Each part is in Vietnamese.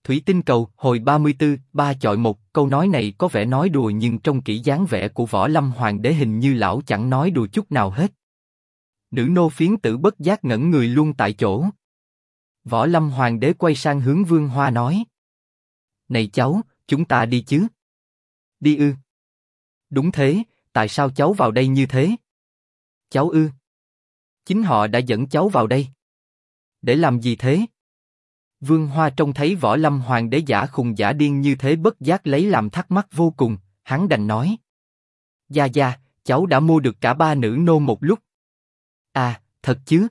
Thủy tinh cầu, hồi 34, 3 chọi 1, câu nói này có vẻ nói đùa nhưng trong kỹ dáng vẻ của Võ Lâm Hoàng đế hình như lão chẳng nói đùa chút nào hết. Nữ nô phiến tử bất giác ngẩn người luôn tại chỗ. Võ Lâm Hoàng đế quay sang hướng Vương Hoa nói. Này cháu, chúng ta đi chứ? Đi ư? Đúng thế, tại sao cháu vào đây như thế? Cháu ư? Chính họ đã dẫn cháu vào đây. Để làm gì thế? Vương Hoa trông thấy Võ Lâm Hoàng đế giả khùng giả điên như thế bất giác lấy làm thắc mắc vô cùng, hắn đành nói. Gia Gia, cháu đã mua được cả 3 nữ nô một lúc. À, thật chứ?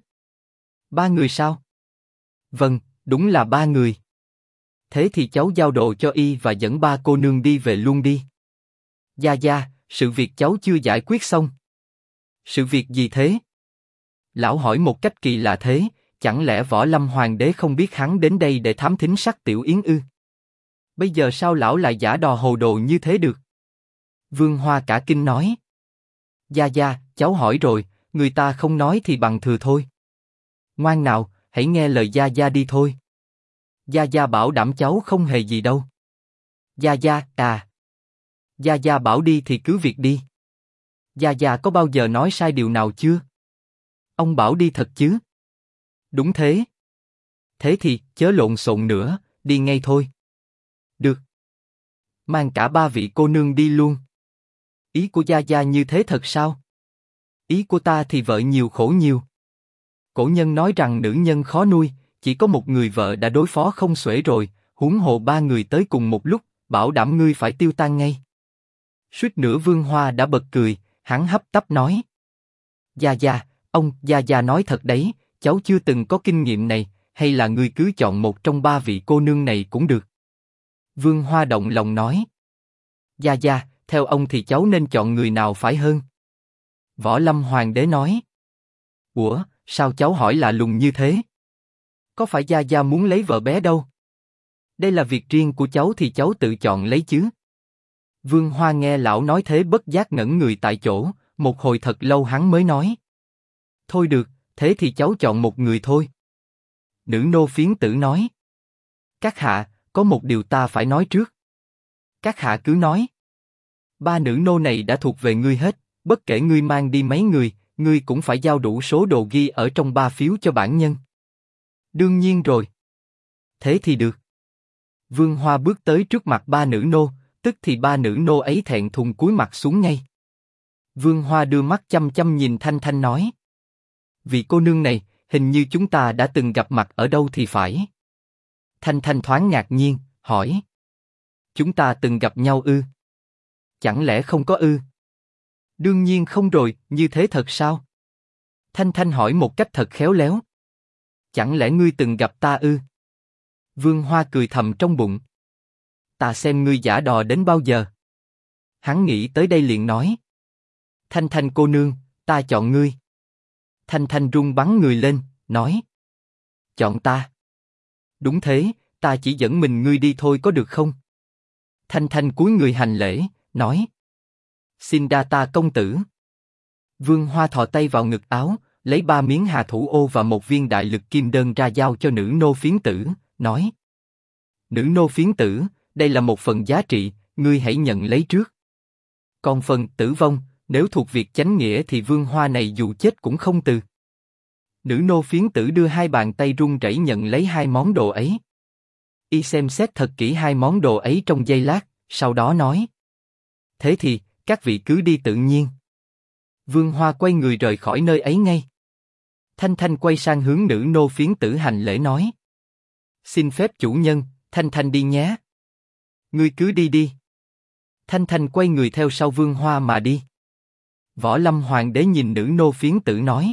3 người sao? Vâng, đúng là 3 người. Thế thì cháu giao đồ cho y và dẫn 3 cô nương đi về luôn đi. Gia Gia, sự việc cháu chưa giải quyết xong. Sự việc gì thế? Lão hỏi một cách kỳ lạ thế, chẳng lẽ Võ Lâm Hoàng đế không biết hắn đến đây để thám thính sắc Tiểu Yến ư? Bây giờ sao lão lại giả đò hồ đồ như thế được? Vương Hoa cả kinh nói. Gia Gia, cháu hỏi rồi, người ta không nói thì bằng thừa thôi. Ngoan nào, hãy nghe lời Gia Gia đi thôi. Gia Gia bảo đảm cháu không hề gì đâu. Gia Gia, à. Gia Gia bảo đi thì cứ việc đi. Gia Gia có bao giờ nói sai điều nào chưa? Ông bảo đi thật chứ? Đúng thế. Thế thì, chớ lộn xộn nữa, đi ngay thôi. Được. Mang cả 3 vị cô nương đi luôn. Ý của Gia Gia như thế thật sao? Ý của ta thì vợ nhiều khổ nhiều. Cổ nhân nói rằng nữ nhân khó nuôi, chỉ có một người vợ đã đối phó không xuể rồi, huống hồ 3 người tới cùng một lúc, bảo đảm ngươi phải tiêu tan ngay. Suýt nữa Vương Hoa đã bật cười, hắn hấp tấp nói. Gia Gia, ông, Gia Gia nói thật đấy, cháu chưa từng có kinh nghiệm này, hay là ngươi cứ chọn một trong 3 vị cô nương này cũng được. Vương Hoa động lòng nói. Gia Gia, theo ông thì cháu nên chọn người nào phải hơn? Võ Lâm Hoàng đế nói. Ủa, sao cháu hỏi lạ lùng như thế? Có phải Gia Gia muốn lấy vợ bé đâu? Đây là việc riêng của cháu thì cháu tự chọn lấy chứ. Vương Hoa nghe lão nói thế bất giác ngẩn người tại chỗ, một hồi thật lâu hắn mới nói. Thôi được, thế thì cháu chọn một người thôi. Nữ nô phiến tử nói. Các hạ, có một điều ta phải nói trước. Các hạ cứ nói. 3 nữ nô này đã thuộc về ngươi hết, bất kể ngươi mang đi mấy người, ngươi cũng phải giao đủ số đồ ghi ở trong 3 phiếu cho bản nhân. Đương nhiên rồi. Thế thì được. Vương Hoa bước tới trước mặt 3 nữ nô, tức thì 3 nữ nô ấy thẹn thùng cúi mặt xuống ngay. Vương Hoa đưa mắt chăm chăm nhìn Thanh Thanh nói. Vị cô nương này, hình như chúng ta đã từng gặp mặt ở đâu thì phải. Thanh Thanh thoáng ngạc nhiên, hỏi. Chúng ta từng gặp nhau ư? Chẳng lẽ không có ư? Đương nhiên không rồi, như thế thật sao? Thanh Thanh hỏi một cách thật khéo léo. Chẳng lẽ ngươi từng gặp ta ư? Vương Hoa cười thầm trong bụng. Ta xem ngươi giả đò đến bao giờ. Hắn nghĩ tới đây liền nói. Thanh Thanh cô nương, ta chọn ngươi. Thanh Thanh run bắn người lên, nói. Chọn ta? Đúng thế, ta chỉ dẫn mình ngươi đi thôi có được không? Thanh Thanh cúi người hành lễ, nói. Xin đa ta công tử. Vương Hoa thò tay vào ngực áo, lấy 3 miếng hà thủ ô và 1 viên đại lực kim đơn ra giao cho nữ nô phiến tử, nói. Nữ nô phiến tử, đây là một phần giá trị, ngươi hãy nhận lấy trước. Còn phần tử vong, nếu thuộc việc chánh nghĩa thì Vương Hoa này dù chết cũng không từ. Nữ nô phiến tử đưa 2 bàn tay run rẩy nhận lấy 2 món đồ ấy. Y xem xét thật kỹ 2 món đồ ấy trong giây lát, sau đó nói. Thế thì, các vị cứ đi tự nhiên. Vương Hoa quay người rời khỏi nơi ấy ngay. Thanh Thanh quay sang hướng nữ nô phiến tử hành lễ nói. Xin phép chủ nhân, Thanh Thanh đi nhé. Ngươi cứ đi đi. Thanh Thanh quay người theo sau Vương Hoa mà đi. Võ Lâm Hoàng đế nhìn nữ nô phiến tử nói.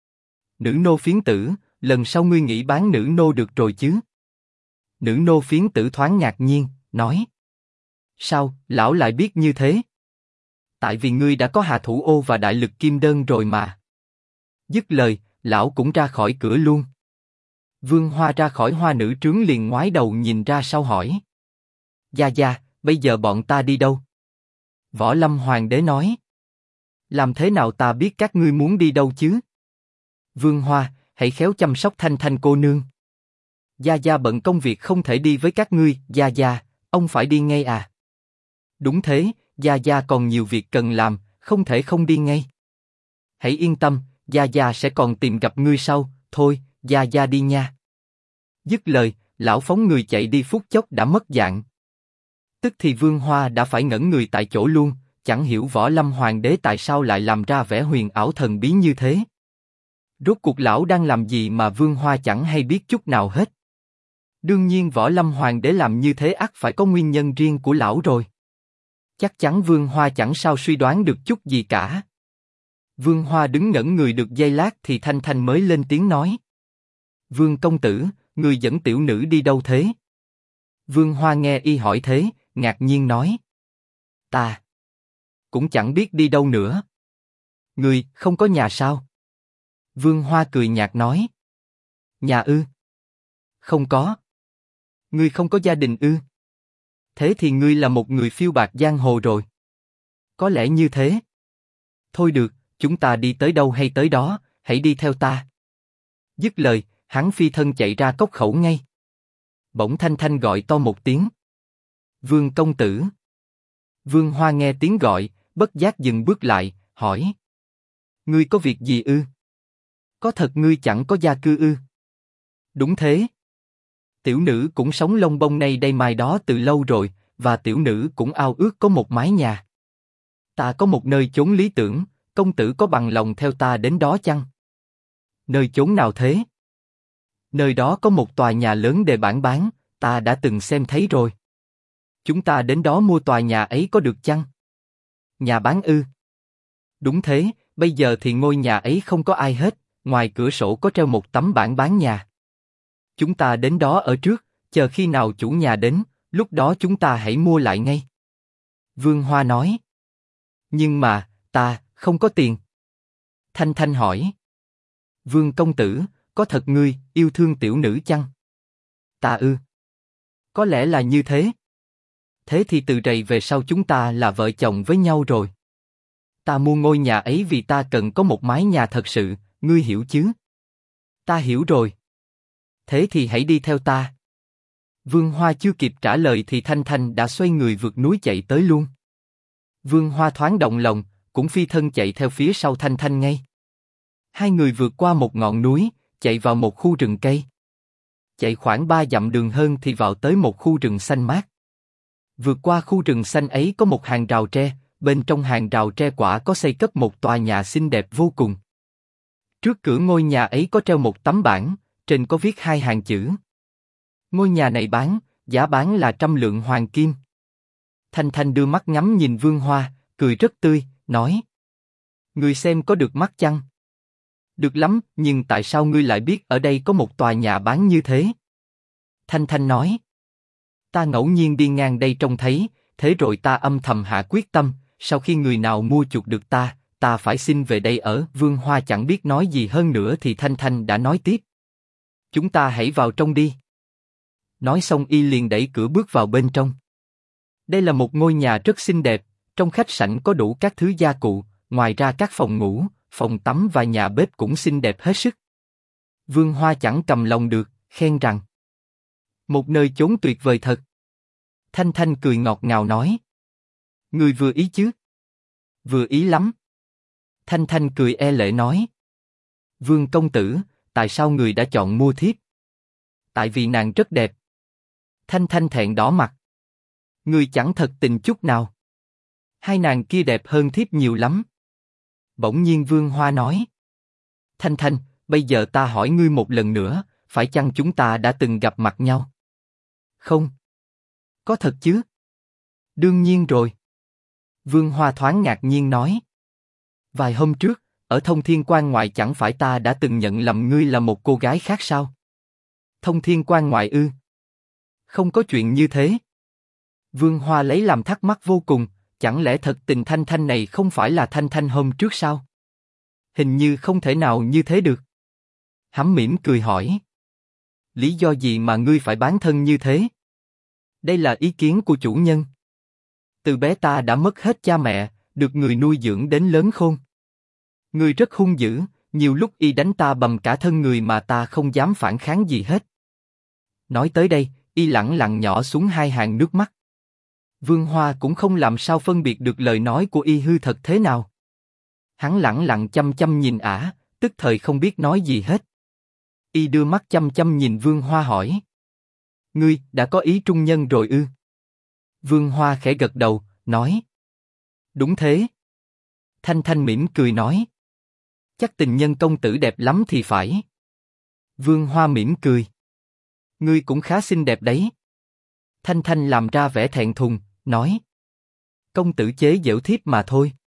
Nữ nô phiến tử, lần sau ngươi nghĩ bán nữ nô được rồi chứ? Nữ nô phiến tử thoáng ngạc nhiên, nói. Sao, lão lại biết như thế? Tại vì ngươi đã có hà thủ ô và đại lực kim đơn rồi mà. Dứt lời, lão cũng ra khỏi cửa luôn. Vương Hoa ra khỏi hoa nữ trướng liền ngoái đầu nhìn ra sau hỏi. Gia Gia, bây giờ bọn ta đi đâu? Võ Lâm Hoàng đế nói. Làm thế nào ta biết các ngươi muốn đi đâu chứ? Vương Hoa, hãy khéo chăm sóc Thanh Thanh cô nương. Gia Gia bận công việc không thể đi với các ngươi. Gia Gia, ông phải đi ngay à? Đúng thế, Gia Gia còn nhiều việc cần làm, không thể không đi ngay. Hãy yên tâm, Gia Gia sẽ còn tìm gặp ngươi sau. Thôi, Gia Gia đi nha. Dứt lời, lão phóng người chạy đi phút chốc đã mất dạng. Tức thì Vương Hoa đã phải ngẩn người tại chỗ luôn, chẳng hiểu Võ Lâm Hoàng đế tại sao lại làm ra vẻ huyền ảo thần bí như thế. Rốt cuộc lão đang làm gì mà Vương Hoa chẳng hay biết chút nào hết. Đương nhiên Võ Lâm Hoàng đế làm như thế ắt phải có nguyên nhân riêng của lão rồi. Chắc chắn Vương Hoa chẳng sao suy đoán được chút gì cả. Vương Hoa đứng ngẩn người được giây lát thì Thanh Thanh mới lên tiếng nói. Vương công tử, người dẫn tiểu nữ đi đâu thế? Vương Hoa nghe y hỏi thế, ngạc nhiên nói. Ta cũng chẳng biết đi đâu nữa. Người không có nhà sao? Vương Hoa cười nhạt nói. Nhà ư? Không có. Ngươi không có gia đình ư? Thế thì ngươi là một người phiêu bạt giang hồ rồi. Có lẽ như thế. Thôi được, chúng ta đi tới đâu hay tới đó, hãy đi theo ta. Dứt lời, hắn phi thân chạy ra cốc khẩu ngay. Bỗng Thanh Thanh gọi to một tiếng. Vương công tử. Vương Hoa nghe tiếng gọi, bất giác dừng bước lại, hỏi. Ngươi có việc gì ư? Có thật ngươi chẳng có gia cư ư? Đúng thế. Tiểu nữ cũng sống lông bông nay đây mai đó từ lâu rồi, và tiểu nữ cũng ao ước có một mái nhà. Ta có một nơi chốn lý tưởng, công tử có bằng lòng theo ta đến đó chăng? Nơi chốn nào thế? Nơi đó có một tòa nhà lớn đề bản bán, ta đã từng xem thấy rồi. Chúng ta đến đó mua tòa nhà ấy có được chăng? Nhà bán ư? Đúng thế, bây giờ thì ngôi nhà ấy không có ai hết, ngoài cửa sổ có treo một tấm bảng bán nhà. Chúng ta đến đó ở trước, chờ khi nào chủ nhà đến, lúc đó chúng ta hãy mua lại ngay. Vương Hoa nói. Nhưng mà, ta không có tiền. Thanh Thanh hỏi. Vương công tử, có thật ngươi yêu thương tiểu nữ chăng? Ta ư? Có lẽ là như thế. Thế thì từ rày về sau chúng ta là vợ chồng với nhau rồi. Ta mua ngôi nhà ấy vì ta cần có một mái nhà thật sự, ngươi hiểu chứ? Ta hiểu rồi. Thế thì hãy đi theo ta. Vương Hoa chưa kịp trả lời thì Thanh Thanh đã xoay người vượt núi chạy tới luôn. Vương Hoa thoáng động lòng, cũng phi thân chạy theo phía sau Thanh Thanh ngay. Hai người vượt qua một ngọn núi, chạy vào một khu rừng cây. Chạy khoảng 3 dặm đường hơn thì vào tới một khu rừng xanh mát. Vượt qua khu rừng xanh ấy có một hàng rào tre, bên trong hàng rào tre quả có xây cất một tòa nhà xinh đẹp vô cùng. Trước cửa ngôi nhà ấy có treo một tấm bảng, trên có viết 2 hàng chữ. Ngôi nhà này bán, giá bán là 100 lượng hoàng kim. Thanh Thanh đưa mắt ngắm nhìn Vương Hoa, cười rất tươi, nói. Ngươi xem có được mắt chăng? Được lắm, nhưng tại sao ngươi lại biết ở đây có một tòa nhà bán như thế? Thanh Thanh nói. Ta ngẫu nhiên đi ngang đây trông thấy, thế rồi ta âm thầm hạ quyết tâm, sau khi người nào mua chuộc được ta phải xin về đây ở. Vương Hoa chẳng biết nói gì hơn nữa thì Thanh Thanh đã nói tiếp. Chúng ta hãy vào trong đi. Nói xong y liền đẩy cửa bước vào bên trong. Đây là một ngôi nhà rất xinh đẹp, trong khách sảnh có đủ các thứ gia cụ, ngoài ra các phòng ngủ, phòng tắm và nhà bếp cũng xinh đẹp hết sức. Vương Hoa chẳng cầm lòng được, khen rằng một nơi chốn tuyệt vời thật. Thanh Thanh cười ngọt ngào nói. Người vừa ý chứ? Vừa ý lắm. Thanh Thanh cười e lệ nói. Vương công tử, tại sao người đã chọn mua thiếp? Tại vì nàng rất đẹp. Thanh Thanh thẹn đỏ mặt. Người chẳng thật tình chút nào. Hai nàng kia đẹp hơn thiếp nhiều lắm. Bỗng nhiên Vương Hoa nói. Thanh Thanh, bây giờ ta hỏi ngươi một lần nữa, phải chăng chúng ta đã từng gặp mặt nhau? Không. Có thật chứ? Đương nhiên rồi. Vương Hoa thoáng ngạc nhiên nói. Vài hôm trước, ở Thông Thiên Quan Ngoại chẳng phải ta đã từng nhận lầm ngươi là một cô gái khác sao? Thông Thiên Quan Ngoại ư? Không có chuyện như thế. Vương Hoa lấy làm thắc mắc vô cùng, chẳng lẽ thật tình Thanh Thanh này không phải là Thanh Thanh hôm trước sao? Hình như không thể nào như thế được. Hắn mỉm cười hỏi. Lý do gì mà ngươi phải bán thân như thế? Đây là ý kiến của chủ nhân. Từ bé ta đã mất hết cha mẹ, được người nuôi dưỡng đến lớn khôn. Ngươi rất hung dữ, nhiều lúc y đánh ta bầm cả thân người mà ta không dám phản kháng gì hết. Nói tới đây, y lẳng lặng nhỏ xuống hai hàng nước mắt. Vương Hoa cũng không làm sao phân biệt được lời nói của y hư thật thế nào. Hắn lẳng lặng chăm chăm nhìn ả, tức thời không biết nói gì hết. Y đưa mắt chăm chăm nhìn Vương Hoa hỏi: Ngươi đã có ý trung nhân rồi ư? Vương Hoa khẽ gật đầu, nói: Đúng thế. Thanh Thanh mỉm cười nói: Chắc tình nhân công tử đẹp lắm thì phải. Vương Hoa mỉm cười: Ngươi cũng khá xinh đẹp đấy. Thanh Thanh làm ra vẻ thẹn thùng, nói: Công tử chế giễu thiếp mà thôi.